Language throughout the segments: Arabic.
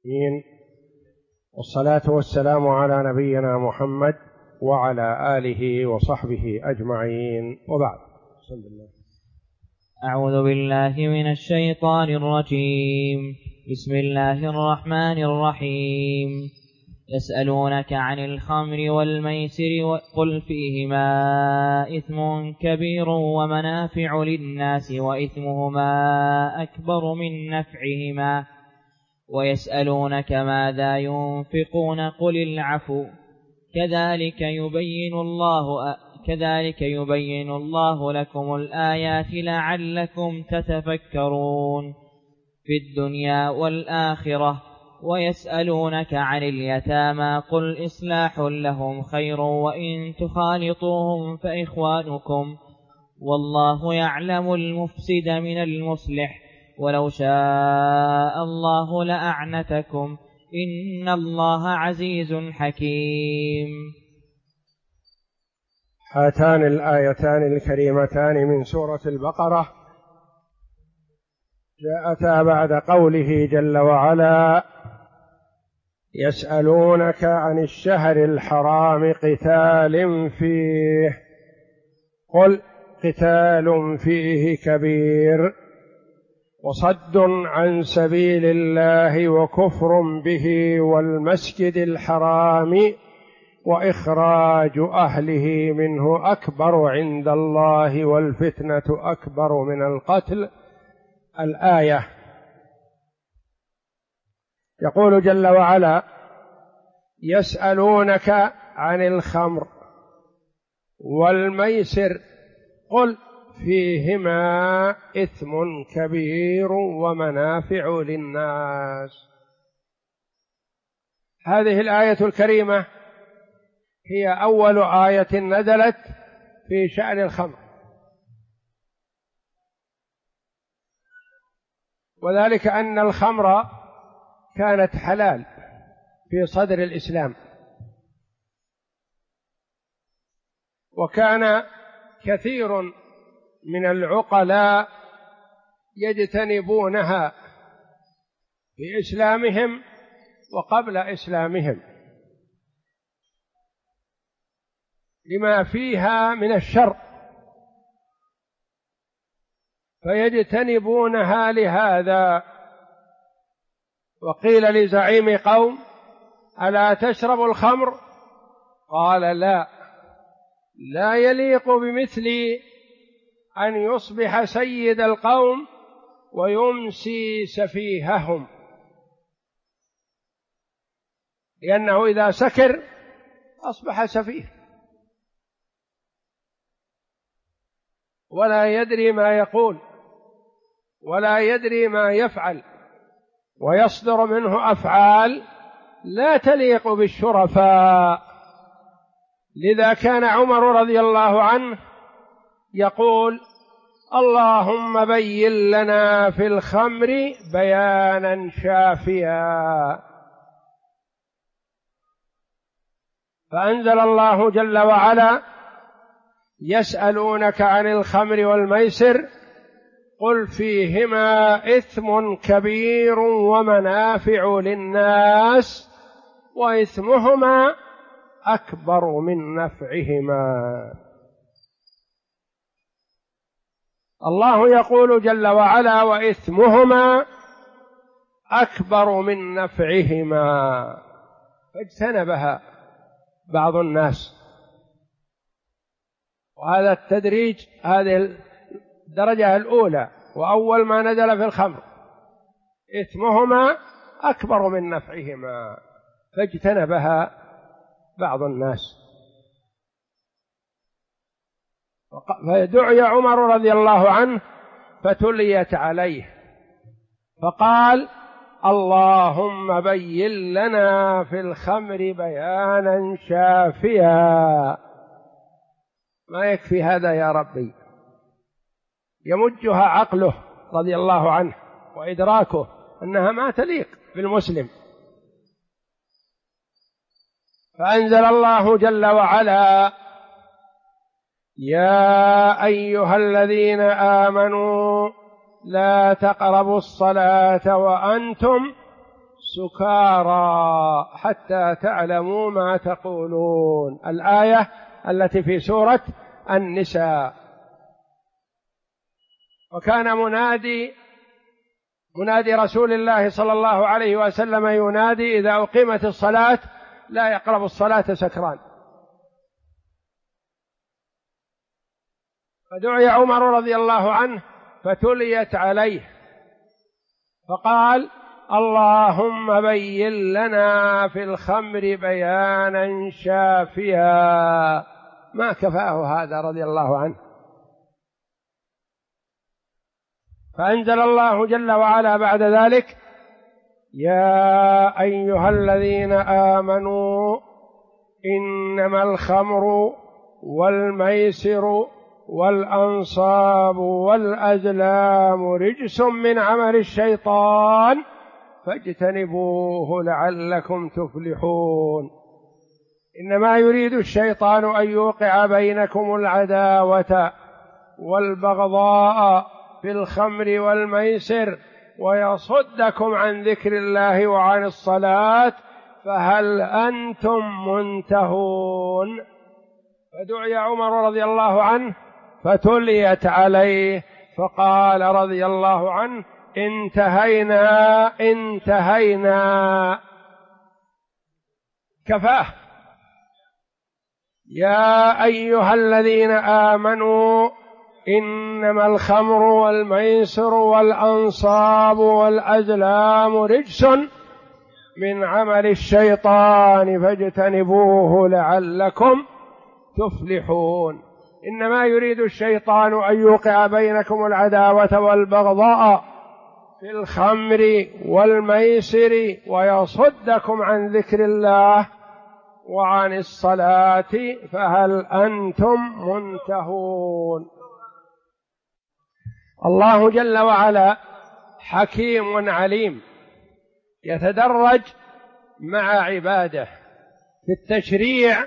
والصلاة والسلام على نبينا محمد وعلى آله وصحبه أجمعين، وبعد. أعوذ بالله من الشيطان الرجيم. بسم الله الرحمن الرحيم. يسألونك عن الخمر والميسر قل فيهما إثم كبير ومنافع للناس وإثمهما أكبر من نفعهما ويسألونك ماذا ينفقون قل العفو كذلك يبين الله لكم الآيات لعلكم تتفكرون في الدنيا والآخرة. ويسألونك عن اليتامى قل إصلاح لهم خير وإن تخالطوهم فإخوانكم والله يعلم المفسد من المصلح ولو شاء الله لأعنتكم إن الله عزيز حكيم. هاتان الآيتان الكريمتان من سورة البقرة جاءتا بعد قوله جل وعلا: يسألونك عن الشهر الحرام قتال فيه قل قتال فيه كبير وصد عن سبيل الله وكفر به والمسجد الحرام وإخراج أهله منه أكبر عند الله والفتنة أكبر من القتل. الآية. يقول جل وعلا: يسألونك عن الخمر والميسر قل فيهما إثم كبير ومنافع للناس. هذه الآية الكريمة هي أول آية نزلت في شأن الخمر، وذلك أن الخمر كانت حلال في صدر الإسلام، وكان كثير من العقلاء يجتنبونها في إسلامهم وقبل إسلامهم لما فيها من الشر، فيجتنبونها لهذا. وقيل لزعيم قوم: ألا تشرب الخمر؟ قال: لا يليق بمثلي أن يصبح سيد القوم ويمسي سفيههم، لأنه إذا سكر أصبح سفيه ولا يدري ما يقول ولا يدري ما يفعل، ويصدر منه أفعال لا تليق بالشرفاء. لذا كان عمر رضي الله عنه يقول: اللهم بين لنا في الخمر بيانا شافيا. فأنزل الله جل وعلا: يسألونك عن الخمر والميسر قل فيهما إثم كبير ومنافع للناس وإثمهما أكبر من نفعهما. الله يقول جل وعلا: وإثمهما أكبر من نفعهما، فاجتنبها بعض الناس. وهذا التدريج، هذه الدرجة الأولى، وأول ما نزل في الخمر إثمهما أكبر من نفعهما، فاجتنبها بعض الناس. فدعي عمر رضي الله عنه فتليت عليه فقال: اللهم بين لنا في الخمر بيانا شافيا. ما يكفي هذا يا ربي، يمجها عقله رضي الله عنه وإدراكه أنها ما تليق بالمسلم. فأنزل الله جل وعلا: يا أيها الذين آمنوا لا تقربوا الصلاة وأنتم سكارى حتى تعلموا ما تقولون. الآية التي في سورة النساء. وكان منادي رسول الله صلى الله عليه وسلم ينادي إذا أقيمت الصلاة: لا يقرب الصلاة سكران. فدعي عمر رضي الله عنه فتليت عليه فقال: اللهم بين لنا في الخمر بيانا شافيا. ما كفاه هذا رضي الله عنه. فأنزل الله جل وعلا بعد ذلك: يا أيها الذين آمنوا إنما الخمر والميسر والأنصاب والأزلام رجس من عمل الشيطان فاجتنبوه لعلكم تفلحون. إنما يريد الشيطان أن يوقع بينكم العداوة والبغضاء في الخمر والميسر ويصدكم عن ذكر الله وعن الصلاة فهل أنتم منتهون. فدعي عمر رضي الله عنه فتليت عليه فقال رضي الله عنه: انتهينا. كفاه. يا أيها الذين آمنوا إنما الخمر والميسر والأنصاب والأزلام رجس من عمل الشيطان فاجتنبوه لعلكم تفلحون. إنما يريد الشيطان أن يوقع بينكم العداوة والبغضاء في الخمر والميسر ويصدكم عن ذكر الله وعن الصلاة فهل أنتم منتهون. الله جل وعلا حكيم عليم يتدرج مع عباده في التشريع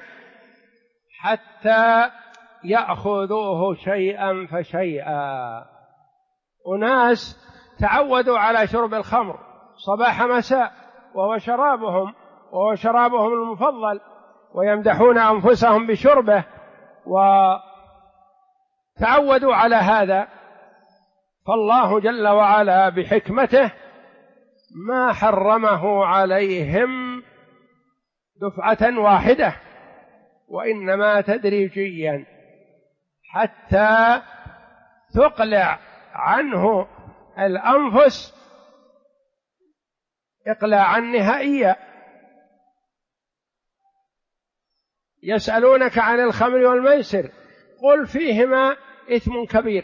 حتى يأخذوه شيئا فشيئا. أناس تعودوا على شرب الخمر صباح مساء وهو شرابهم المفضل ويمدحون أنفسهم بشربه وتعودوا على هذا. فالله جل وعلا بحكمته ما حرمه عليهم دفعة واحدة وإنما تدريجيا حتى تقلع عنه الأنفس إقلاعا نهائيا. يسألونك عن الخمر والميسر قل فيهما إثم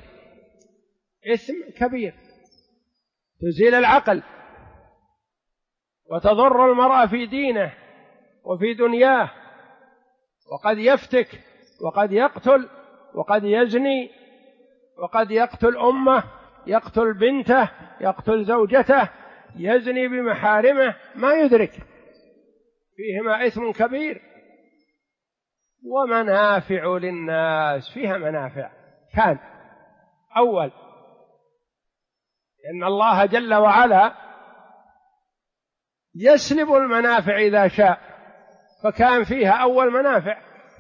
كبير تزيل العقل وتضر المرء في دينه وفي دنياه، وقد يفتك وقد يقتل وقد يزني وقد يقتل أمه، يقتل بنته، يقتل زوجته، يزني بمحارمه ما يدرك. فيهما إثم كبير ومنافع للناس. فيها منافع كان أول إن الله جل وعلا يسلب المنافع إذا شاء، فكان فيها أول منافع،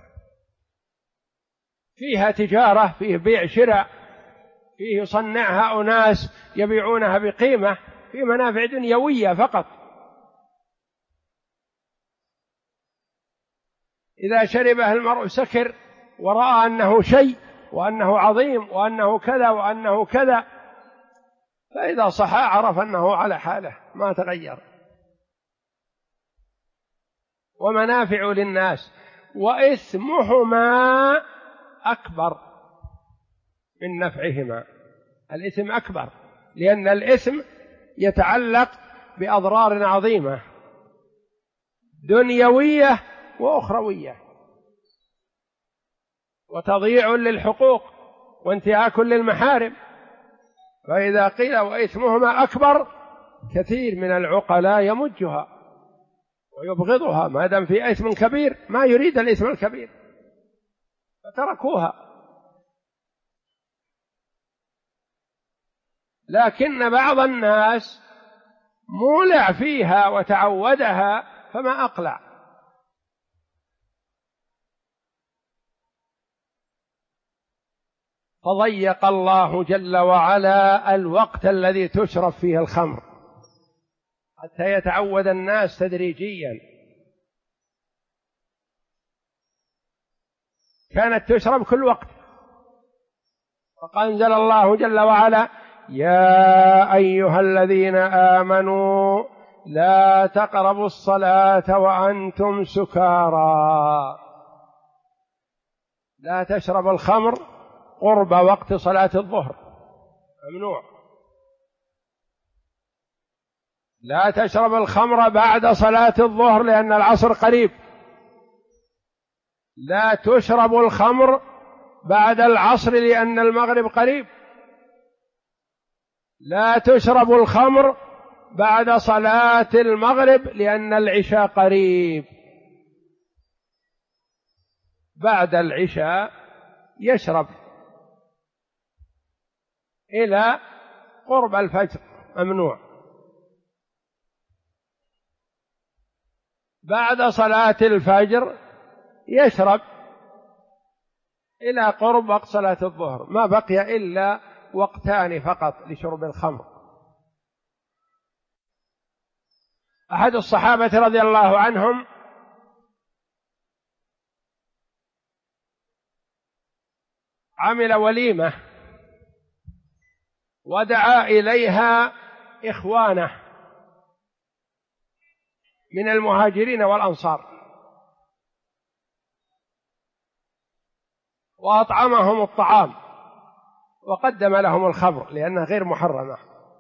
فيها تجارة، فيه بيع شراء، فيه يصنعها أناس يبيعونها بقيمة، فيه منافع دنيوية فقط. إذا شربه المرء سكر ورأى أنه شيء وأنه عظيم وأنه كذا وأنه كذا، فإذا صحى عرف أنه على حاله ما تغير. ومنافع للناس وإثمهما أكبر من نفعهما. الإثم أكبر لأن الإثم يتعلق بأضرار عظيمة دنيوية وأخروية وتضييع للحقوق وانتهاك للمحارم. فإذا قيل وإثمهما أكبر كثير من العقلاء يمجها ويبغضها ما دام في إثم كبير، ما يريد الإثم الكبير فتركوها. لكن بعض الناس مولع فيها وتعودها فما أقلع. فضيق الله جل وعلا الوقت الذي تشرب فيه الخمر حتى يتعود الناس تدريجيا. كانت تشرب كل وقت، فأنزل الله جل وعلا: يا أيها الذين آمنوا لا تقربوا الصلاة وأنتم سكارى. لا تشرب الخمر قرب وقت صلاة الظهر، ممنوع. لا تشرب الخمر بعد صلاة الظهر لأن العصر قريب. لا تشرب الخمر بعد العصر لأن المغرب قريب. لا تشرب الخمر بعد صلاة المغرب لأن العشاء قريب. بعد العشاء يشرب إلى قرب الفجر، ممنوع. بعد صلاة الفجر يشرب إلى قرب وقت صلاة الظهر، ما بقي إلا وقتان فقط لشرب الخمر. أحد الصحابة رضي الله عنهم عمل وليمة ودعا إليها إخوانه من المهاجرين والأنصار، وأطعمهم الطعام وقدم لهم الخمر لأنها غير محرمة.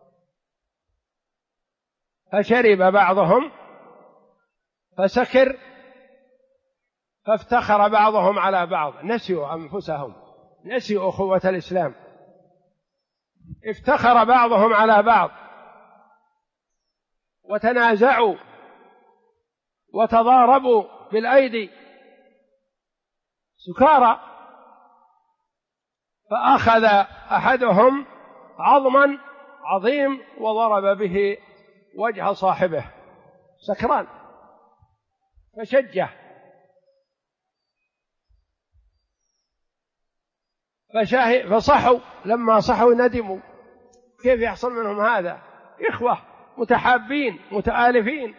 فشرب بعضهم فسكر، فافتخر بعضهم على بعض، نسيوا أنفسهم، نسيوا أخوة الإسلام، افتخر بعضهم على بعض وتنازعوا وتضاربوا بالأيدي سكارى. فأخذ أحدهم عظما عظيم وضرب به وجه صاحبه سكران فشجه، فصحوا. لما صحوا ندموا، كيف يحصل منهم هذا؟ إخوة متحابين متآلفين،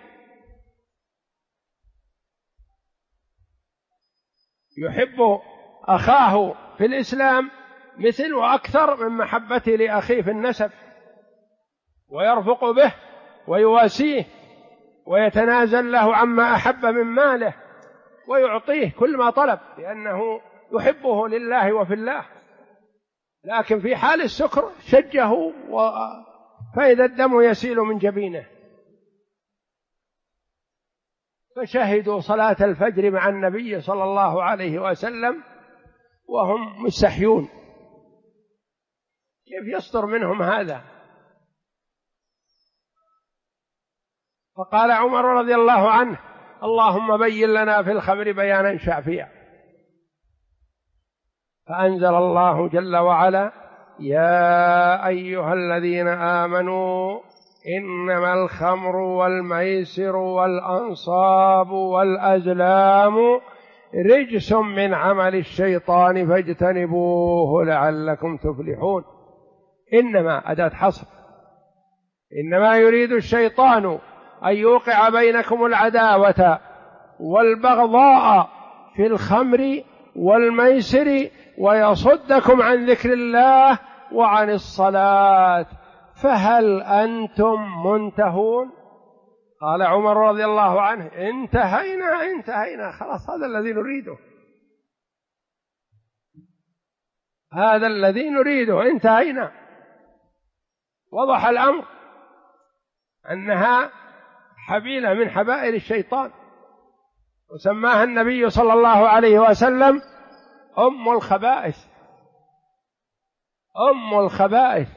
يحب أخاه في الإسلام مثل وأكثر من محبته لأخيه في النسب، ويرفق به ويواسيه ويتنازل له عما أحب من ماله ويعطيه كل ما طلب لأنه يحبه لله وفي الله. لكن في حال السكر شجه فإذا الدم يسيل من جبينه. فشهدوا صلاة الفجر مع النبي صلى الله عليه وسلم وهم مستحيون، كيف يصدر منهم هذا؟ فقال عمر رضي الله عنه: اللهم بين لنا في الخمر بيانا شافيا. فأنزل الله جل وعلا: يا أيها الذين آمنوا إنما الخمر والميسر والأنصاب والأزلام رجس من عمل الشيطان فاجتنبوه لعلكم تفلحون. إنما أداة حصر، إنما يريد الشيطان أن يوقع بينكم العداوة والبغضاء في الخمر والميسر ويصدكم عن ذكر الله وعن الصلاة فهل أنتم منتهون؟ قال عمر رضي الله عنه: انتهينا خلاص، هذا الذي نريده، هذا الذي نريده، انتهينا. وضح الأمر أنها حبيلة من حبائل الشيطان، وسماها النبي صلى الله عليه وسلم أم الخبائث، أم الخبائث.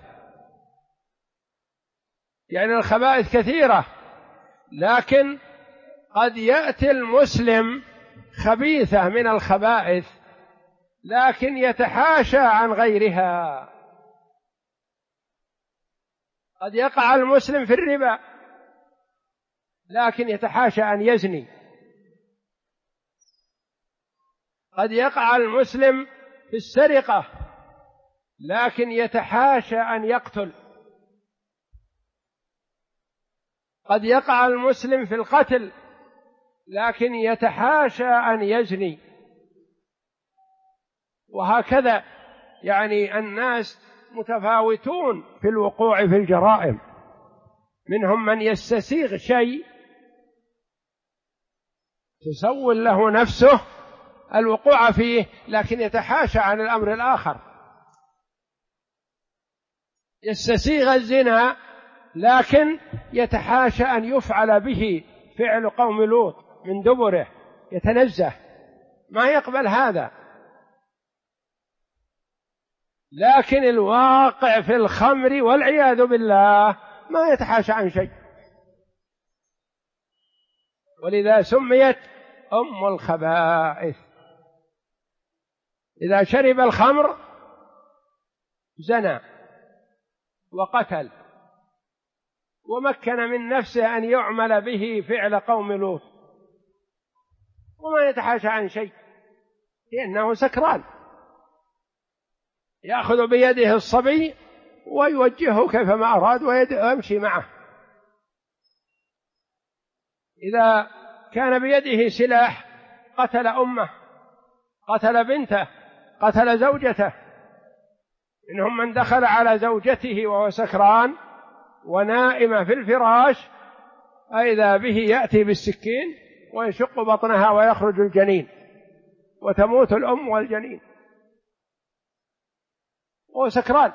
يعني الخبائث كثيرة، لكن قد يأتي المسلم خبيثة من الخبائث لكن يتحاشى عن غيرها. قد يقع المسلم في الربا لكن يتحاشى أن يزني. قد يقع المسلم في السرقة لكن يتحاشى أن يقتل. قد يقع المسلم في القتل لكن يتحاشى أن يزني. وهكذا يعني الناس متفاوتون في الوقوع في الجرائم، منهم من يستسيغ شيء تسول له نفسه الوقوع فيه لكن يتحاشى عن الأمر الآخر. يستسيغ الزنا لكن يتحاشى أن يفعل به فعل قوم لوط من دبره، يتنزه، ما يقبل هذا. لكن الواقع في الخمر والعياذ بالله ما يتحاشى عن شيء، ولذا سميت أم الخبائث. إذا شرب الخمر زنى وقتل ومكن من نفسه أن يعمل به فعل قوم لوط، وما يتحاشى عن شيء لأنه سكران، يأخذ بيده الصبي ويوجهه كيفما أراد ويمشي معه. إذا كان بيده سلاح قتل أمه، قتل بنته، قتل زوجته. منهم من دخل على زوجته وهو سكران ونائمة في الفراش، فإذا به يأتي بالسكين ويشق بطنها ويخرج الجنين وتموت الأم والجنين وهو سكران.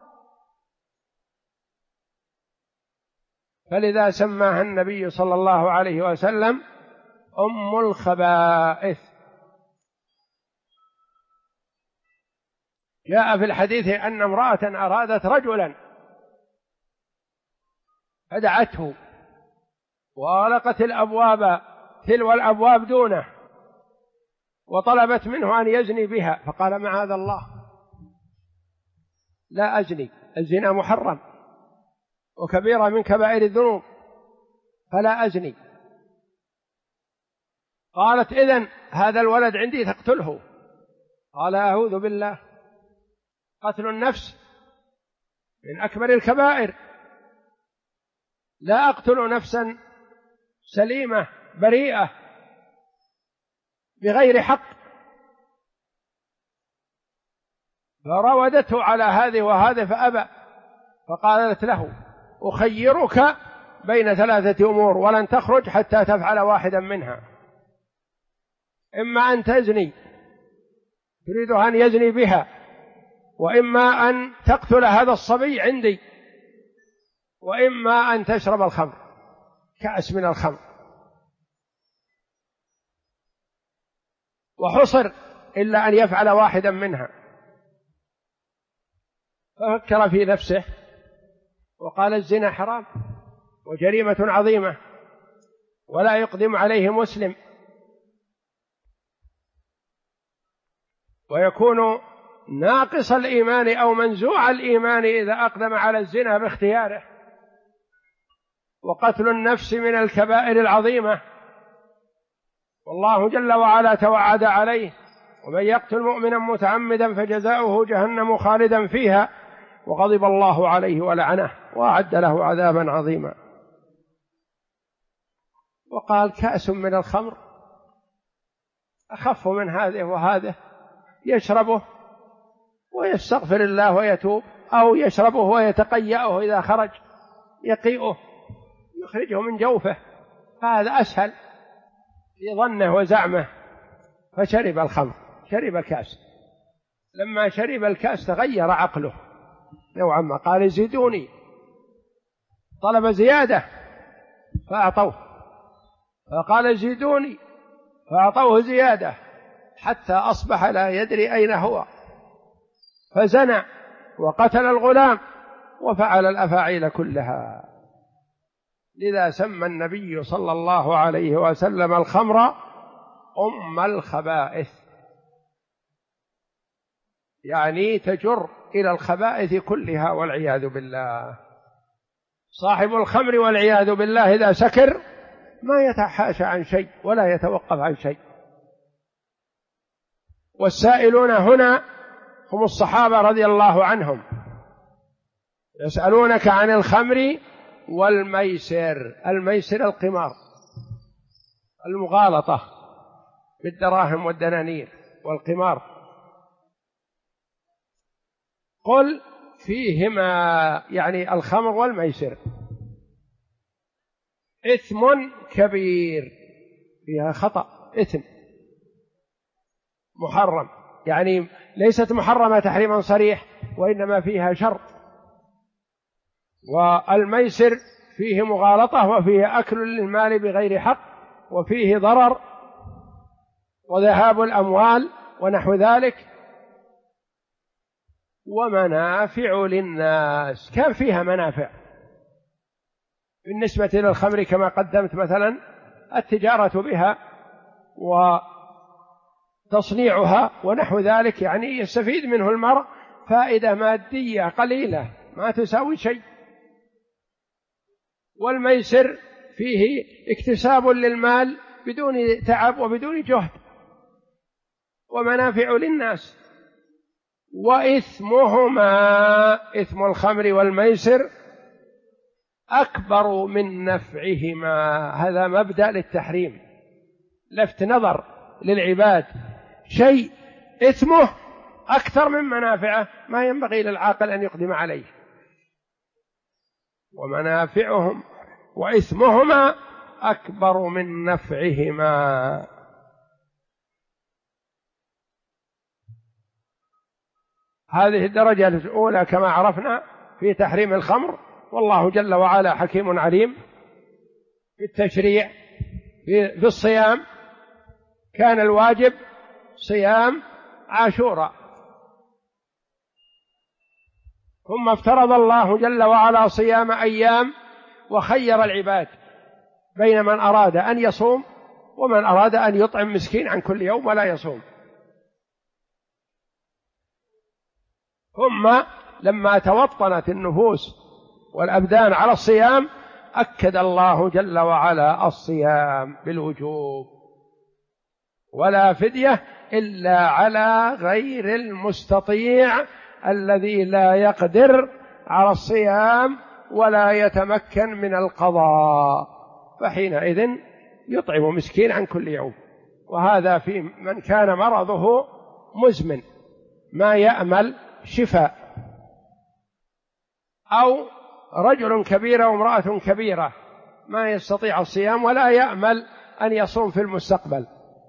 فلذا سماها النبي صلى الله عليه وسلم أم الخبائث. جاء في الحديث أن امرأة أرادت رجلا فدعته وأغلقت الأبواب تلو الأبواب دونه وطلبت منه أن يزني بها، فقال معاذ الله لا أزني، الزنا محرم وكبيرة من كبائر الذنوب فلا أزني. قالت إذن هذا الولد عندي تقتله. قال أعوذ بالله، قتل النفس من أكبر الكبائر، لا أقتل نفسا سليمة بريئة بغير حق. فراودته على هذه وهذا فأبى، فقالت له أخيرك بين ثلاثة أمور ولن تخرج حتى تفعل واحدا منها، إما أن تزني تريد أن يزني بها، وإما أن تقتل هذا الصبي عندي، وإما أن تشرب الخمر، كأس من الخمر. وحصر إلا أن يفعل واحدا منها. ففكر في نفسه وقال الزنا حرام وجريمة عظيمة ولا يقدم عليه مسلم، ويكون ناقص الإيمان أو منزوع الإيمان إذا أقدم على الزنا باختياره. وقتل النفس من الكبائر العظيمة، والله جل وعلا توعد عليه: ومن يقتل مؤمنا متعمدا فجزاؤه جهنم خالدا فيها وغضب الله عليه ولعنه وأعد له عذابا عظيما. وقال كأس من الخمر أخف من هذه وهذه، يشربه ويستغفر الله ويتوب، أو يشربه ويتقيأه إذا خرج يقيئه يخرجه من جوفه، هذا أسهل في ظنه وزعمه. فشرب الخمر، شرب الكأس. لما شرب الكأس تغير عقله نوعا ما، قال زيدوني، طلب زيادة فأعطوه، فقال زيدوني فأعطوه زيادة حتى أصبح لا يدري أين هو، فزنى وقتل الغلام وفعل الأفاعيل كلها. لذا سمى النبي صلى الله عليه وسلم الخمر أم الخبائث، يعني تجر إلى الخبائث كلها والعياذ بالله. صاحب الخمر والعياذ بالله إذا سكر ما يتحاشى عن شيء ولا يتوقف عن شيء. والسائلون هنا هم الصحابة رضي الله عنهم، يسألونك عن الخمر والميسر. الميسر القمار، المغالطة بالدراهم والدنانير والقمار. قل فيهما، يعني الخمر والميسر، إثم كبير، فيها خطأ، إثم محرم، يعني ليست محرمة تحريما صريح، وإنما فيها شر. والميسر فيه مغالطة، وفيه أكل للمال بغير حق، وفيه ضرر وذهاب الأموال ونحو ذلك، ومنافع للناس. كان فيها منافع بالنسبة للخمر كما قدمت، مثلا التجارة بها وتصنيعها ونحو ذلك، يعني يستفيد منه المرء فائدة مادية قليلة ما تساوي شيء. والميسر فيه اكتساب للمال بدون تعب وبدون جهد، ومنافع للناس. وإثمهما، إثم الخمر والميسر، أكبر من نفعهما. هذا مبدأ للتحريم، لفت نظر للعباد، شيء إثمه أكثر من منافعه ما ينبغي للعاقل أن يقدم عليه. ومنافعهم وإثمهما أكبر من نفعهما. هذه الدرجة الأولى كما عرفنا في تحريم الخمر. والله جل وعلا حكيم عليم في التشريع. في الصيام كان الواجب صيام عاشوراء، ثم افترض الله جل وعلا صيام أيام، وخير العباد بين من أراد أن يصوم ومن أراد أن يطعم مسكين عن كل يوم ولا يصوم. ثم لما توطنت النفوس والأبدان على الصيام، أكد الله جل وعلا الصيام بالوجوب، ولا فدية إلا على غير المستطيع الذي لا يقدر على الصيام ولا يتمكن من القضاء، فحينئذ يطعم مسكين عن كل يوم. وهذا في من كان مرضه مزمن ما يأمل شفاء، أو رجل كبير وامرأة كبيرة ما يستطيع الصيام ولا يأمل أن يصوم في المستقبل،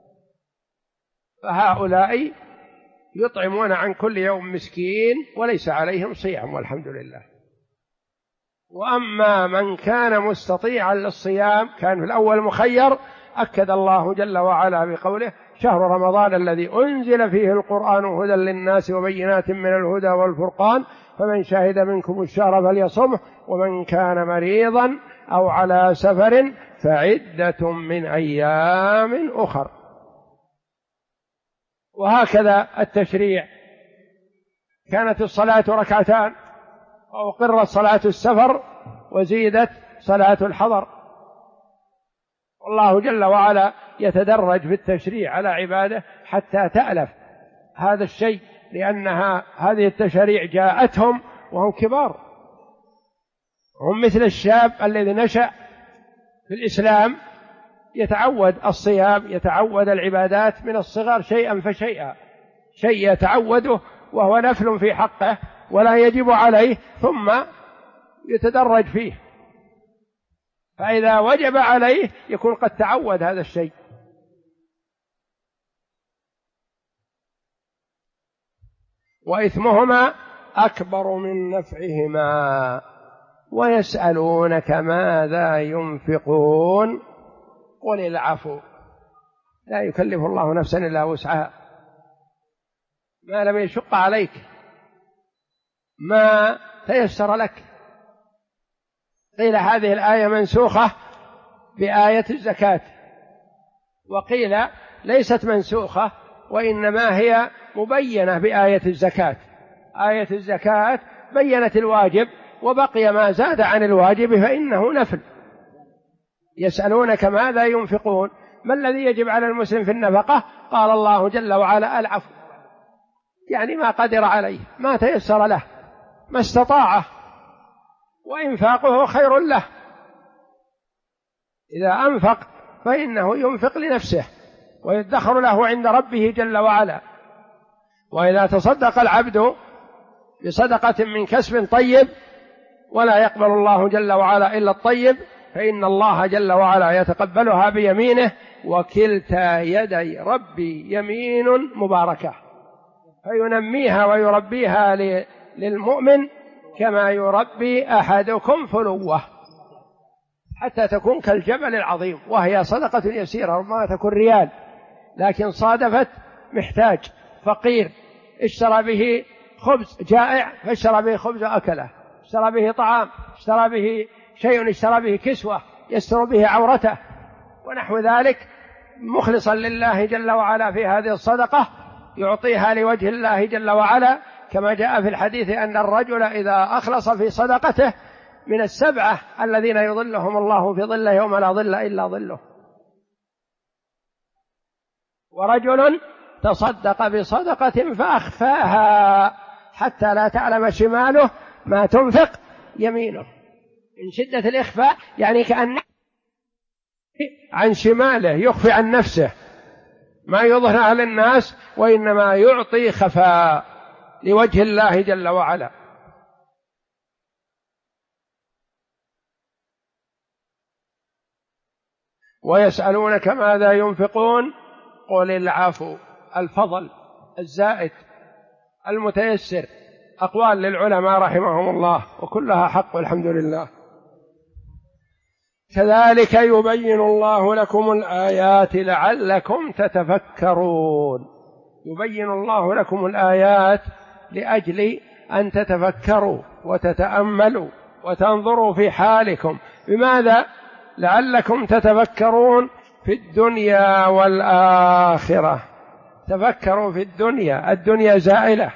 فهؤلاء يطعمون عن كل يوم مسكين وليس عليهم صيام والحمد لله. وأما من كان مستطيعا للصيام كان في الأول مخير، أكد الله جل وعلا بقوله: شهر رمضان الذي أنزل فيه القرآن هدى للناس وبينات من الهدى والفرقان فمن شهد منكم الشهر فليصمه ومن كان مريضا أو على سفر فعدة من أيام أخر. وهكذا التشريع، كانت الصلاة ركعتان وأقرت صلاة السفر وزيدت صلاة الحضر. والله جل وعلا يتدرج في التشريع على عباده حتى تألف هذا الشيء، لأنها هذه التشريع جاءتهم وهم كبار، هم مثل الشاب الذي نشأ في الإسلام يتعود الصيام، يتعود العبادات من الصغر شيئا فشيئا، شيء يتعوده وهو نفل في حقه ولا يجب عليه، ثم يتدرج فيه، فإذا وجب عليه يكون قد تعود هذا الشيء. وإثمهما أكبر من نفعهما ويسألونك ماذا ينفقون قل العفو. لا يكلف الله نفسا إلا وسعها، ما لم يشق عليك ما تيسر لك. قيل هذه الآية منسوخة بآية الزكاة، وقيل ليست منسوخة وإنما هي مبينة بآية الزكاة. آية الزكاة بيّنت الواجب وبقي ما زاد عن الواجب فإنه نفل، يسألونك ماذا ينفقون. ما الذي يجب على المسلم في النفقة؟ قال الله جل وعلا العفو، يعني ما قدر عليه، ما تيسر له، ما استطاعه، وإنفاقه خير له. إذا أنفق فإنه ينفق لنفسه ويدخر له عند ربه جل وعلا. وإذا تصدق العبد بصدقة من كسب طيب ولا يقبل الله جل وعلا إلا الطيب، فإن الله جل وعلا يتقبلها بيمينه، وكلتا يدي ربي يمين مباركة، فينميها ويربيها للمؤمن كما يربي أحدكم فلوه حتى تكون كالجبل العظيم. وهي صدقة يسيرة، ربما تكون ريال، لكن صادفت محتاج فقير اشترى به خبز، جائع فاشترى به خبز أكله، اشترى به طعام، اشترى به شيء، اشترى به كسوة يستر به عورته ونحو ذلك، مخلصا لله جل وعلا في هذه الصدقة، يعطيها لوجه الله جل وعلا، كما جاء في الحديث أن الرجل إذا أخلص في صدقته من السبعة الذين يظلهم الله في ظله يوم لا ظل إلا ظله. ورجل تصدق بصدقة فأخفاها حتى لا تعلم شماله ما تنفق يمينه. من شدة الإخفاء يعني كأن عن شماله، يخفي عن نفسه، ما يظهرها للناس، وإنما يعطي خفاء لوجه الله جل وعلا. ويسألونك ماذا ينفقون قل العفو، الفضل الزائد المتيسر. أقوال للعلماء رحمهم الله وكلها حق والحمد لله. كذلك يبين الله لكم الآيات لعلكم تتفكرون. يبين الله لكم الآيات لأجل أن تتفكروا وتتأملوا وتنظروا في حالكم. بماذا؟ لعلكم تتفكرون في الدنيا والآخرة. تفكروا في الدنيا، الدنيا زائلة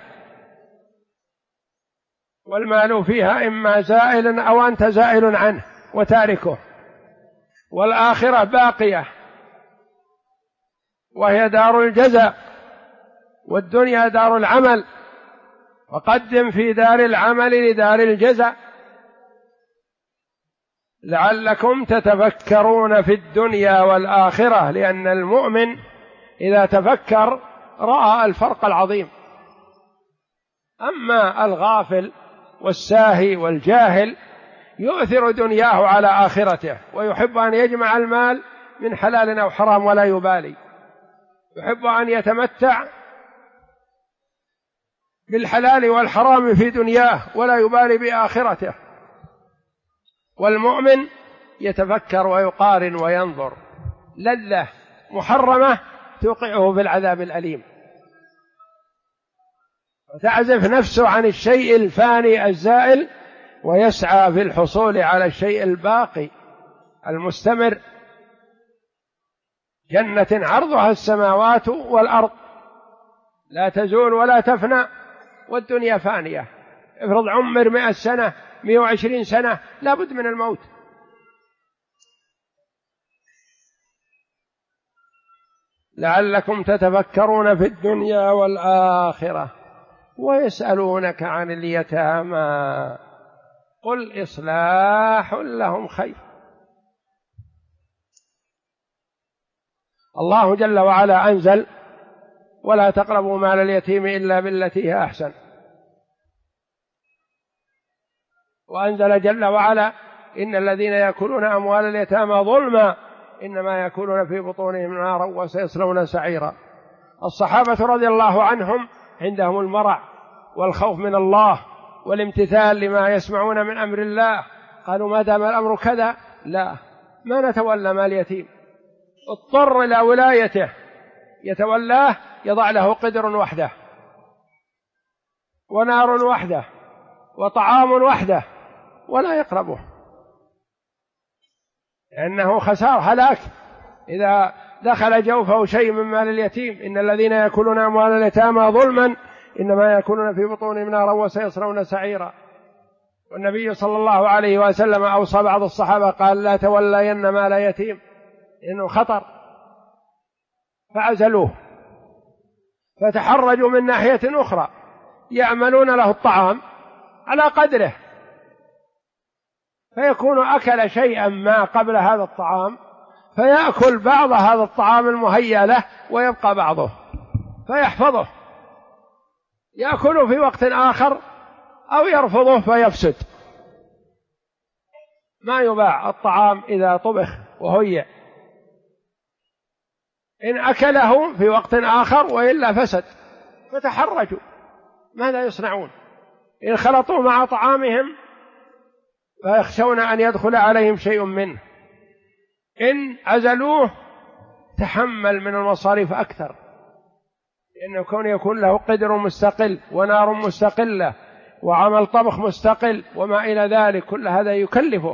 والمال فيها إما زائل أو أنت زائل عنه وتاركه، والآخرة باقية وهي دار الجزاء، والدنيا دار العمل، وقدم في دار العمل لدار الجزاء. لعلكم تتفكرون في الدنيا والآخرة، لأن المؤمن إذا تفكر رأى الفرق العظيم. أما الغافل والساهي والجاهل يؤثر دنياه على آخرته، ويحب أن يجمع المال من حلال أو حرام ولا يبالي، يحب أن يتمتع بالحلال والحرام في دنياه ولا يبالي بآخرته. والمؤمن يتفكر ويقارن وينظر، لذة محرمة توقعه في العذاب الأليم، وتعزف نفسه عن الشيء الفاني الزائل، ويسعى في الحصول على الشيء الباقي المستمر. جنة عرضها السماوات والأرض لا تزول ولا تفنى، والدنيا فانية. افرض عمر 100 سنة 120 سنة لا بد من الموت. لعلكم تتفكرون في الدنيا والآخرة. ويسألونك عن اليتامى قل إصلاح لهم خير. الله جل وعلا أنزل ولا تقربوا مال اليتيم إلا بالتي هي أحسن، وأنزل جل وعلا إن الذين يأكلون أموال اليتامى ظلما إنما يأكلون في بطونهم نارا وسيصلون سعيرا. الصحابة رضي الله عنهم عندهم المرع والخوف من الله والامتثال لما يسمعون من أمر الله، قالوا ما دام الأمر كذا لا، ما نتولى مال يتيم، اضطر إلى ولايته يتولاه، يضع له قدر وحده ونار وحده وطعام وحده ولا يقربه، لأنه خسار هلاك إذا دخل جوفه شيء من مال اليتيم. إن الذين يأكلون أموال اليتامى ظلما إنما يأكلون في بطونهم نارا وسيصلون سعيرا. والنبي صلى الله عليه وسلم أوصى بعض الصحابة قال لا تولين مال يتيم إنه خطر، فعزلوه، فتحرجوا من ناحية أخرى يعملون له الطعام على قدره، فيكون أكل شيئا ما قبل هذا الطعام فيأكل بعض هذا الطعام المهيأ له ويبقى بعضه فيحفظه، يأكله في وقت آخر أو يرفضه فيفسد. ما يباع الطعام إذا طبخ وهيأ، إن أكله في وقت آخر وإلا فسد، فتحرجوا ماذا يصنعون؟ إن خلطوا مع طعامهم فيخشون أن يدخل عليهم شيء منه، إن عزلوه تحمل من المصاريف أكثر، لأنه يكون له قدر مستقل ونار مستقلة وعمل طبخ مستقل وما إلى ذلك، كل هذا يكلفه.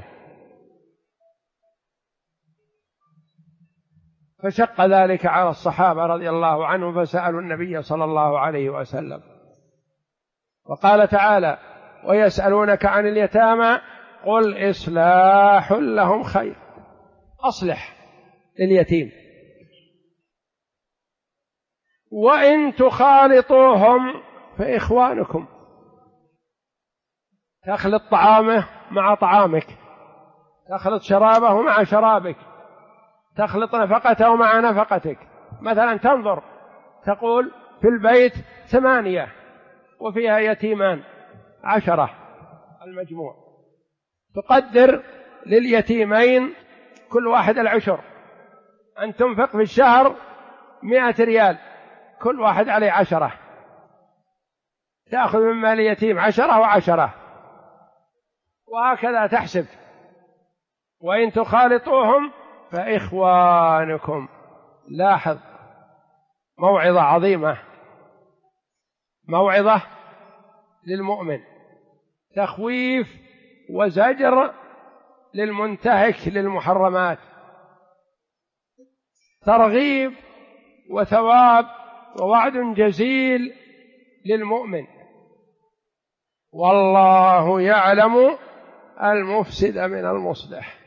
فشق ذلك على الصحابة رضي الله عنهم فسألوا النبي صلى الله عليه وسلم. وقال تعالى ويسألونك عن اليتامى قل إصلاح لهم خير، أصلح لليتيم، وإن تخالطوهم فإخوانكم، تخلط طعامه مع طعامك، تخلط شرابه مع شرابك، تخلط نفقته مع نفقتك. مثلا تنظر تقول في البيت 8 وفيها يتيمان 10 المجموع، تقدر لليتيمين كل واحد 10، أن تنفق في الشهر 100 ريال، كل واحد عليه 10، تأخذ من مال اليتيم 10 و10، وهكذا تحسب. وإن تخالطوهم فإخوانكم. لاحظ موعظة عظيمة، موعظة للمؤمن، تخويف وزجر للمنتهك للمحرمات، ترغيب وثواب ووعد جزيل للمؤمن. والله يعلم المفسد من المصلح،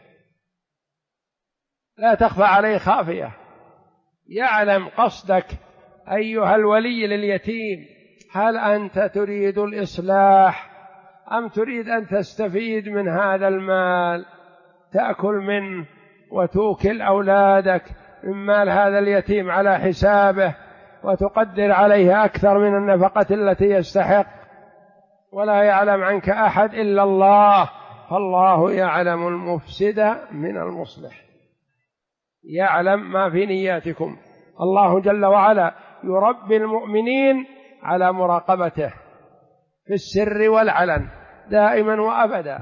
لا تخفى عليه خافية، يعلم قصدك أيها الولي لليتيم، هل أنت تريد الإصلاح أم تريد أن تستفيد من هذا المال، تأكل منه وتوكل أولادك من مال هذا اليتيم على حسابه وتقدر عليه أكثر من النفقة التي يستحق، ولا يعلم عنك أحد إلا الله، فالله يعلم المفسد من المصلح، يعلم ما في نياتكم. الله جل وعلا يربي المؤمنين على مراقبته في السر والعلن دائما وأبدا.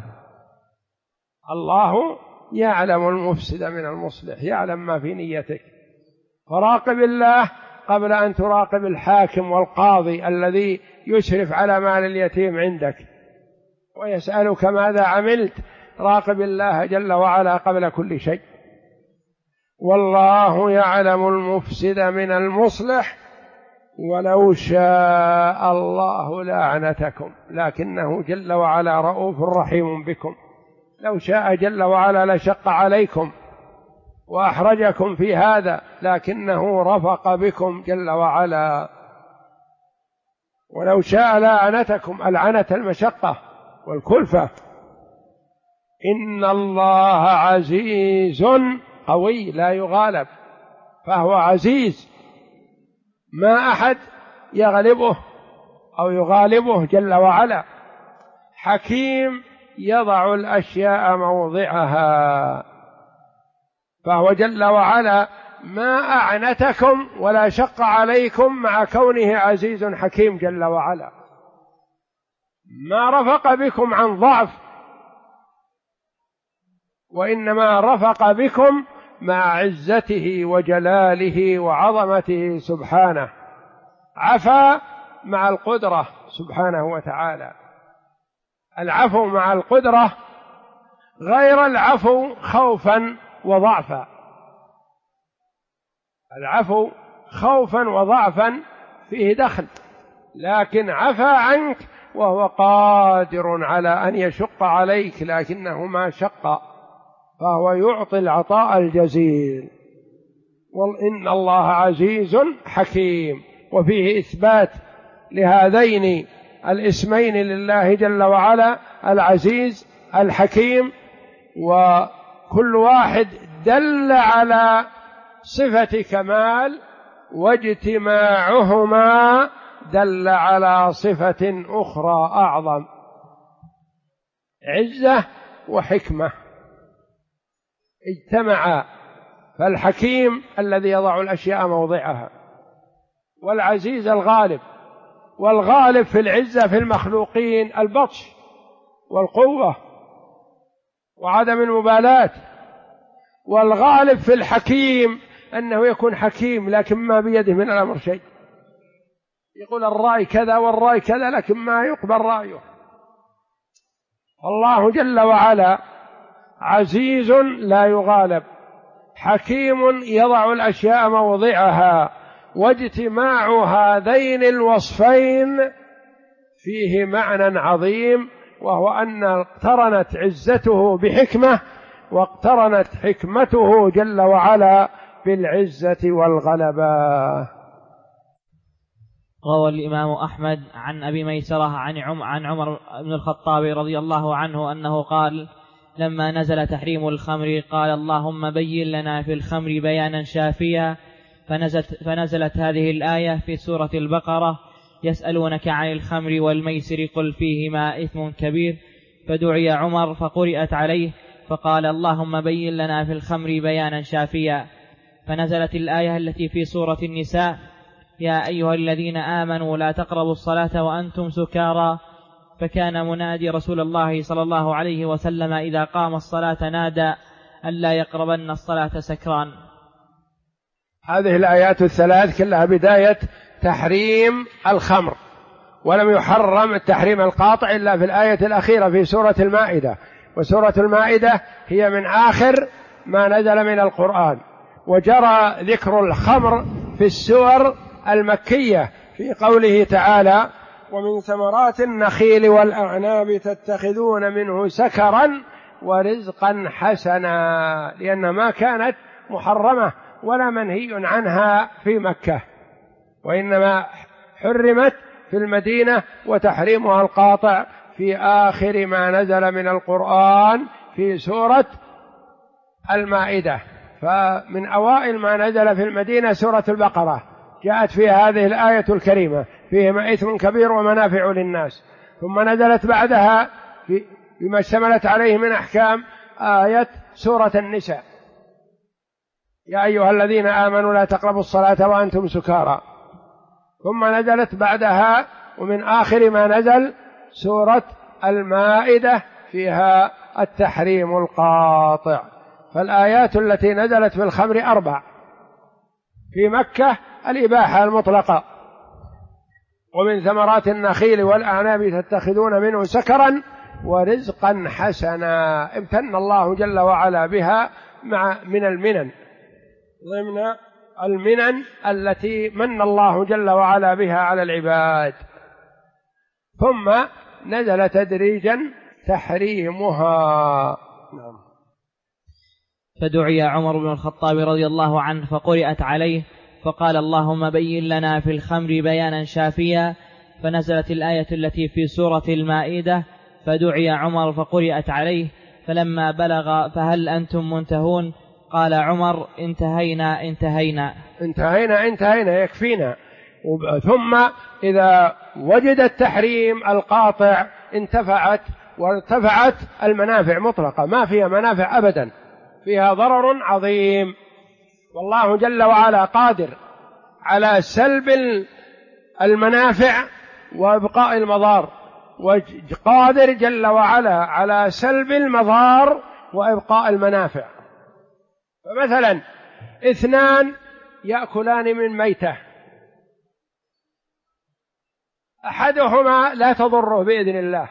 الله يعلم المفسد من المصلح، يعلم ما في نيتك، فراقب الله قبل أن تراقب الحاكم والقاضي الذي يشرف على مال اليتيم عندك ويسألك ماذا عملت، راقب الله جل وعلا قبل كل شيء. والله يعلم المفسد من المصلح ولو شاء الله لأعنتكم، لكنه جل وعلا رؤوف رحيم بكم، لو شاء جل وعلا لشق عليكم وأحرجكم في هذا، لكنه رفق بكم جل وعلا. ولو شاء لأعنتكم، العنة المشقة والكلفة. إن الله عزيز قوي لا يغالب، فهو عزيز ما أحد يغلبه أو يغالبه جل وعلا، حكيم يضع الأشياء موضعها، فهو جل وعلا ما أعنتكم ولا شق عليكم مع كونه عزيز حكيم جل وعلا، ما رفق بكم عن ضعف، وإنما رفق بكم مع عزته وجلاله وعظمته سبحانه، عفا مع القدرة سبحانه وتعالى. العفو مع القدرة غير العفو خوفا وضعفا، العفو خوفا وضعفا فيه دخل، لكن عفا عنك وهو قادر على أن يشق عليك لكنه ما شق، فهو يعطي العطاء الجزيل. وإن الله عزيز حكيم، وفيه إثبات لهذين الاسمين لله جل وعلا، العزيز الحكيم، وكل واحد دل على صفة كمال، واجتماعهما دل على صفة أخرى أعظم، عزة وحكمة اجتمعا. فالحكيم الذي يضع الأشياء موضعها، والعزيز الغالب، والغالب في العزة في المخلوقين البطش والقوة وعدم المبالاة، والغالب في الحكيم أنه يكون حكيم لكن ما بيده من الأمر شيء، يقول الرأي كذا والرأي كذا لكن ما يقبل رأيه. الله جل وعلا عزيز لا يغالب، حكيم يضع الأشياء موضعها، واجتماع هذين الوصفين فيه معنى عظيم، وهو أن اقترنت عزته بحكمة، واقترنت حكمته جل وعلا بالعزة والغلبة. روى الإمام أحمد عن أبي ميسرة عن عمر بن الخطاب رضي الله عنه أنه قال: لما نزل تحريم الخمر قال: اللهم بين لنا في الخمر بيانا شافيا، فنزلت هذه الآية في سورة البقرة: يسألونك عن الخمر والميسر قل فيهما إثم كبير، فدعي عمر فقرئت عليه فقال: اللهم بين لنا في الخمر بيانا شافيا. فنزلت الآية التي في سورة النساء: يا أيها الذين آمنوا لا تقربوا الصلاة وأنتم سكارى. فكان منادي رسول الله صلى الله عليه وسلم إذا قام الصلاة نادى: ألا يقربن الصلاة سكران. هذه الآيات الثلاث كلها بداية تحريم الخمر، ولم يحرم التحريم القاطع إلا في الآية الأخيرة في سورة المائدة، وسورة المائدة هي من آخر ما نزل من القرآن، وجرى ذكر الخمر في السور المكية في قوله تعالى: ومن ثمرات النخيل والأعناب تتخذون منه سكرا ورزقا حسنا، لأن ما كانت محرمة ولا منهي عنها في مكة، وإنما حرمت في المدينة، وتحريمها القاطع في آخر ما نزل من القرآن في سورة المائدة. فمن أوائل ما نزل في المدينة سورة البقرة، جاءت فيها هذه الآية الكريمة: فيهما إثم كبير ومنافع للناس. ثم نزلت بعدها بما اشتملت عليه من أحكام آية سورة النساء: يا أيها الذين آمنوا لا تقربوا الصلاة وأنتم سكارى. ثم نزلت بعدها ومن آخر ما نزل سورة المائدة فيها التحريم القاطع. فالآيات التي نزلت في الخمر 4: في مكة الإباحة المطلقة: ومن ثمرات النخيل والأعناب تتخذون منه سكرا ورزقا حسنا، امتن الله جل وعلا بها من المنن، ضمن المنن التي من الله جل وعلا بها على العباد. ثم نزل تدريجا تحريمها. فدعي عمر بن الخطاب رضي الله عنه فقرئت عليه فقال: اللهم بين لنا في الخمر بيانا شافيا. فنزلت الآية التي في سورة المائدة: فدعي عمر فقرئت عليه فلما بلغ فهل أنتم منتهون؟ قال عمر: انتهينا يكفينا. ثم إذا وجد التحريم القاطع انتفعت وارتفعت المنافع مطلقة، ما فيها منافع أبدا، فيها ضرر عظيم، والله جل وعلا قادر على سلب المنافع وإبقاء المضار، وقادر جل وعلا على سلب المضار وإبقاء المنافع. فمثلا 2 يأكلان من ميتة، أحدهما لا تضره بإذن الله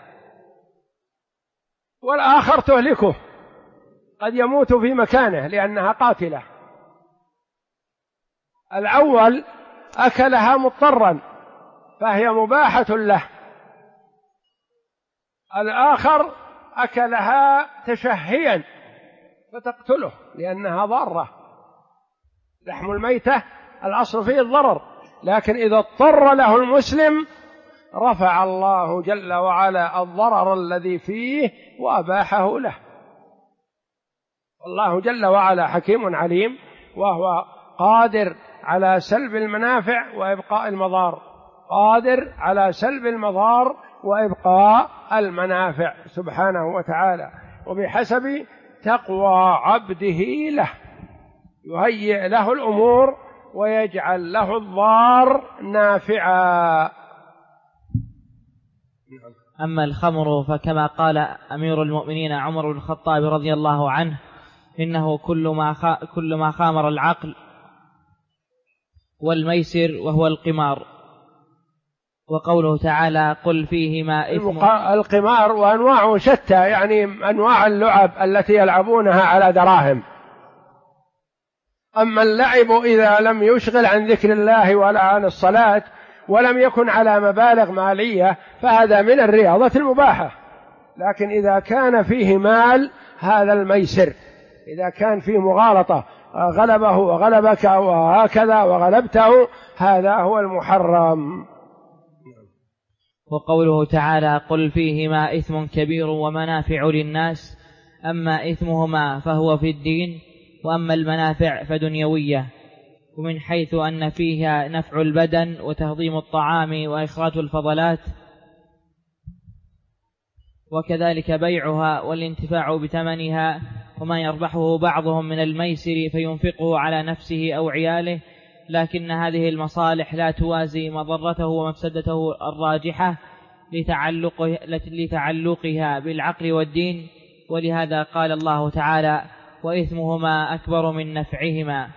والآخر تهلكه، قد يموت في مكانه لأنها قاتلة. الأول أكلها مضطرا فهي مباحة له، الآخر أكلها تشهيا فتقتله لأنها ضارة. لحم الميتة الأصل فيه الضرر، لكن إذا اضطر له المسلم رفع الله جل وعلا الضرر الذي فيه وأباحه له. الله جل وعلا حكيم عليم، وهو قادر على سلب المنافع وإبقاء المضار، قادر على سلب المضار وإبقاء المنافع سبحانه وتعالى، وبحسب تقوى عبده له يهيئ له الأمور ويجعل له الضار نافعا. أما الخمر فكما قال أمير المؤمنين عمر بن الخطاب رضي الله عنه: إنه كل ما خامر العقل، والميسر وهو القمار. وقوله تعالى: قل فيهما إثم. القمار وأنواعه شتى، يعني أنواع اللعب التي يلعبونها على دراهم. أما اللعب إذا لم يشغل عن ذكر الله ولا عن الصلاة ولم يكن على مبالغ مالية فهذا من الرياضة المباحة. لكن إذا كان فيه مال هذا الميسر، إذا كان فيه مغالطة غلبه وغلبك وهكذا وغلبته هذا هو المحرم. وقوله تعالى: قل فيهما إثم كبير ومنافع للناس، أما إثمهما فهو في الدين، وأما المنافع فدنيوية، ومن حيث أن فيها نفع البدن وتهضيم الطعام وإخراج الفضلات، وكذلك بيعها والانتفاع بثمنها، وما يربحه بعضهم من الميسر فينفقه على نفسه أو عياله، لكن هذه المصالح لا توازي مضرته ومفسدته الراجحة لتعلقها بالعقل والدين. ولهذا قال الله تعالى: وإثمهما أكبر من نفعهما.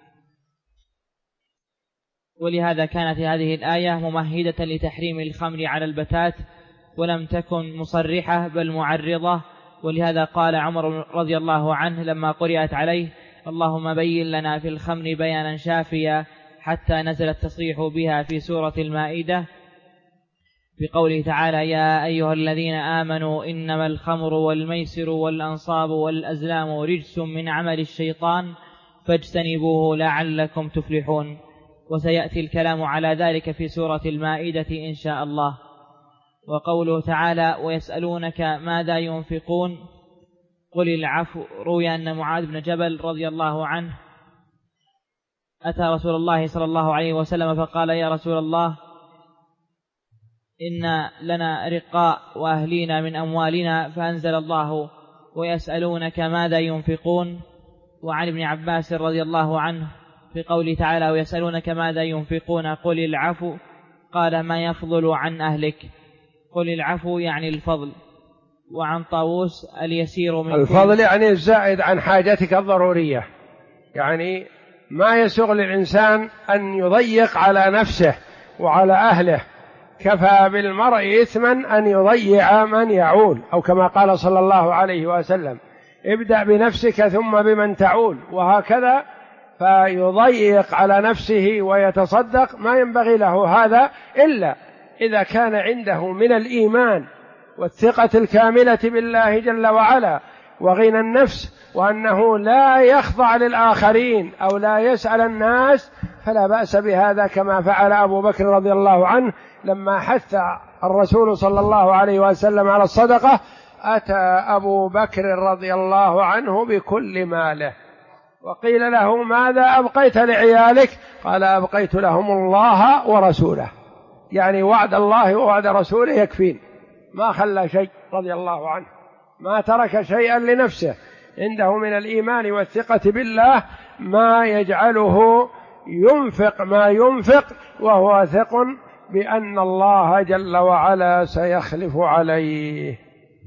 ولهذا كانت هذه الآية ممهدة لتحريم الخمر على البتات، ولم تكن مصرحة بل معرضة. ولهذا قال عمر رضي الله عنه لما قرأت عليه: اللهم بين لنا في الخمر بيانا شافيا، حتى نزل التصريح بها في سورة المائدة بقوله تعالى: يا أيها الذين آمنوا إنما الخمر والميسر والأنصاب والأزلام رجس من عمل الشيطان فاجتنبوه لعلكم تفلحون. وسيأتي الكلام على ذلك في سورة المائدة إن شاء الله. وقوله تعالى: ويسألونك ماذا ينفقون قل العفو. روي أن معاذ بن جبل رضي الله عنه أتى رسول الله صلى الله عليه وسلم فقال: يا رسول الله، إن لنا رقاء وأهلينا من أموالنا، فأنزل الله: ويسألونك ماذا ينفقون. وعن ابن عباس رضي الله عنه في قوله تعالى: ويسألونك ماذا ينفقون قل العفو، قال: ما يفضل عن أهلك. قل العفو يعني الفضل. وعن طاووس: اليسير من الفضل يعني الزائد عن حاجتك الضرورية، يعني ما يسوغ للإنسان أن يضيق على نفسه وعلى أهله، كفى بالمرء إثما أن يضيع من يعول، أو كما قال صلى الله عليه وسلم: ابدأ بنفسك ثم بمن تعول، وهكذا. فيضيق على نفسه ويتصدق ما ينبغي له هذا إلا إذا كان عنده من الإيمان والثقة الكاملة بالله جل وعلا وغنى النفس، وأنه لا يخضع للآخرين أو لا يسأل الناس، فلا بأس بهذا، كما فعل أبو بكر رضي الله عنه لما حث الرسول صلى الله عليه وسلم على الصدقة. أتى أبو بكر رضي الله عنه بكل ماله، وقيل له: ماذا أبقيت لعيالك؟ قال: أبقيت لهم الله ورسوله، يعني وعد الله ووعد رسوله يكفين، ما خلى شيء رضي الله عنه، ما ترك شيئا لنفسه، عنده من الإيمان والثقة بالله ما يجعله ينفق ما ينفق، وهو ثق بأن الله جل وعلا سيخلف عليه.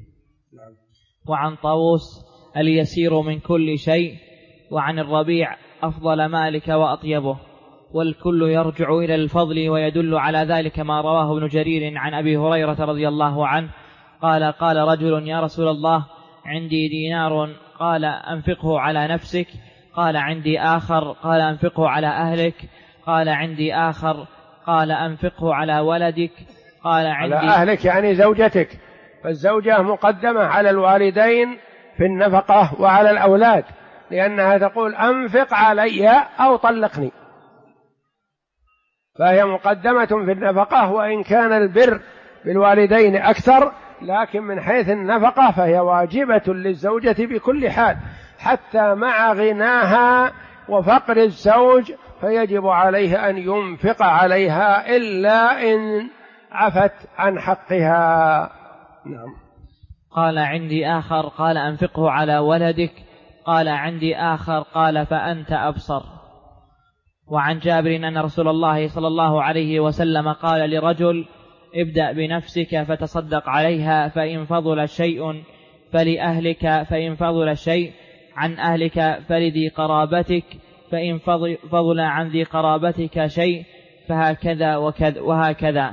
وعن طاووس: اليسير من كل شيء. وعن الربيع: أفضل مالك وأطيبه. والكل يرجع إلى الفضل، ويدل على ذلك ما رواه ابن جرير عن أبي هريرة رضي الله عنه قال: قال رجل: يا رسول الله، عندي دينار. قال: أنفقه على نفسك. قال: عندي آخر. قال: أنفقه على أهلك. قال: عندي آخر. قال: أنفقه على ولدك. قال: عندي على أهلك يعني زوجتك، فالزوجة مقدمة على الوالدين في النفقة وعلى الأولاد، لأنها تقول أنفق علي أو طلقني، فهي مقدمة في النفقة، وإن كان البر بالوالدين أكثر، لكن من حيث النفقة فهي واجبة للزوجة بكل حال، حتى مع غناها وفقر الزوج فيجب عليه أن ينفق عليها إلا إن عفت عن حقها. نعم. قال عندي آخر قال أنفقه على ولدك، قال عندي آخر قال فأنت أبصر. وعن جابر أن رسول الله صلى الله عليه وسلم قال لرجل ابدأ بنفسك فتصدق عليها، فإن فضل شيء فلأهلك، فإن فضل شيء عن أهلك فلذي قرابتك، فإن فضل عن ذي قرابتك شيء فهكذا وهكذا.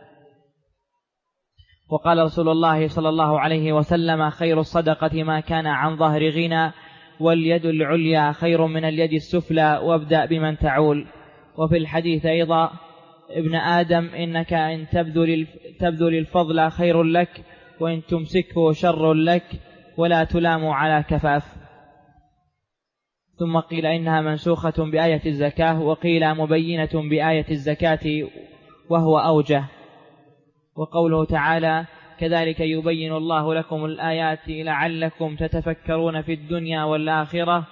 وقال رسول الله صلى الله عليه وسلم خير الصدقة ما كان عن ظهر غنى، واليد العليا خير من اليد السفلى، وابدأ بمن تعول. وفي الحديث أيضا ابن آدم إنك إن تبذل الفضل خير لك، وإن تمسكه شر لك، ولا تلام على كفاف. ثم قيل إنها منسوخة بآية الزكاة، وقيل مبينة بآية الزكاة وهو أوجه. وقوله تعالى كذلك يبين الله لكم الآيات لعلكم تتفكرون في الدنيا والآخرة،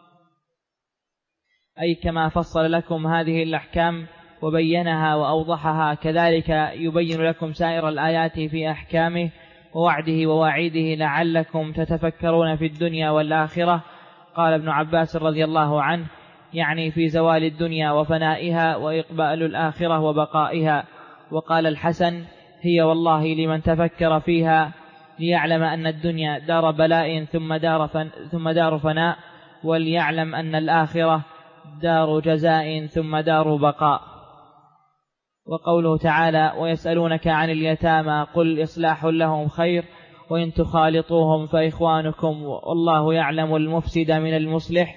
أي كما فصل لكم هذه الأحكام وبينها وأوضحها، كذلك يبين لكم سائر الآيات في أحكامه ووعده ووعيده لعلكم تتفكرون في الدنيا والآخرة. قال ابن عباس رضي الله عنه يعني في زوال الدنيا وفنائها، وإقبال الآخرة وبقائها. وقال الحسن هي والله لمن تفكر فيها ليعلم أن الدنيا دار بلاء ثم دار فناء، وليعلم أن الآخرة دار جزاء ثم دار بقاء. وقوله تعالى ويسألونك عن اليتامى قل إصلاح لهم خير، وإن تخالطوهم فإخوانكم، والله يعلم المفسد من المصلح،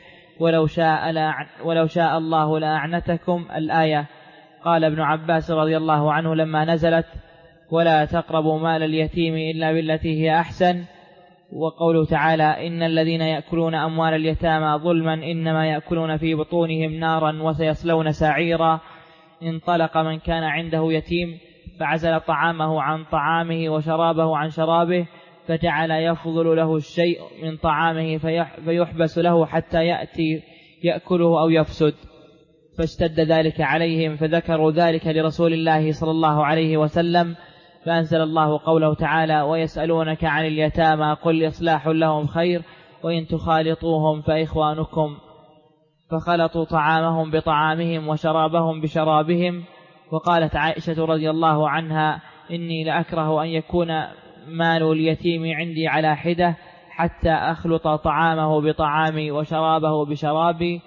ولو شاء الله لأعنتكم الآية. قال ابن عباس رضي الله عنه لما نزلت ولا تقربوا مال اليتيم إلا بالتي هي أحسن، وقوله تعالى إن الذين يأكلون أموال اليتامى ظلما إنما يأكلون في بطونهم نارا وسيصلون سعيرا. انطلق من كان عنده يتيم فعزل طعامه عن طعامه وشرابه عن شرابه، فجعل يفضل له الشيء من طعامه فيحبس له حتى يأتي يأكله أو يفسد، فاشتد ذلك عليهم، فذكروا ذلك لرسول الله صلى الله عليه وسلم، فأنزل الله قوله تعالى ويسألونك عن اليتامى قل إصلاح لهم خير، وإن تخالطوهم فإخوانكم، فخلطوا طعامهم بطعامهم وشرابهم بشرابهم. وقالت عائشة رضي الله عنها إني لأكره أن يكون مال اليتيم عندي على حدة حتى أخلط طعامه بطعامي وشرابه بشرابي.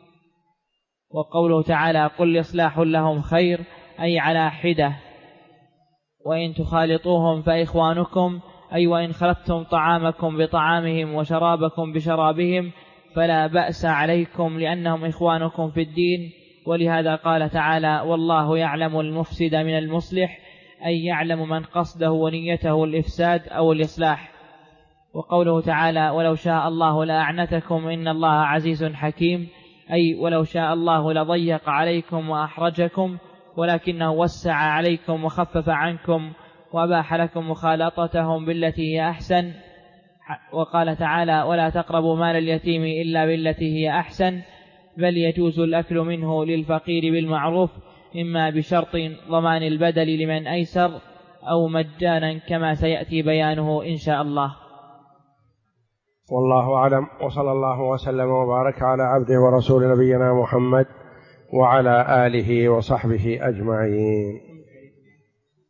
وقوله تعالى قل إصلاح لهم خير أي على حدة. وإن تخالطوهم فإخوانكم أي وإن خلطتم طعامكم بطعامهم وشرابكم بشرابهم فلا بأس عليكم لأنهم إخوانكم في الدين. ولهذا قال تعالى والله يعلم المفسد من المصلح، أي يعلم من قصده ونيته الإفساد أو الإصلاح. وقوله تعالى ولو شاء الله لأعنتكم إن الله عزيز حكيم، أي ولو شاء الله لضيق عليكم وأحرجكم، ولكنه وسع عليكم وخفف عنكم وأباح لكم مخالطتهم بالتي هي أحسن. وقال تعالى ولا تقربوا مال اليتيم إلا بالتي هي أحسن، بل يجوز الأكل منه للفقير بالمعروف، إما بشرط ضمان البدل لمن أيسر أو مجانا كما سيأتي بيانه إن شاء الله. والله أعلم، وصلى الله وسلم وبارك على عبده ورسول نبينا محمد وعلى آله وصحبه أجمعين.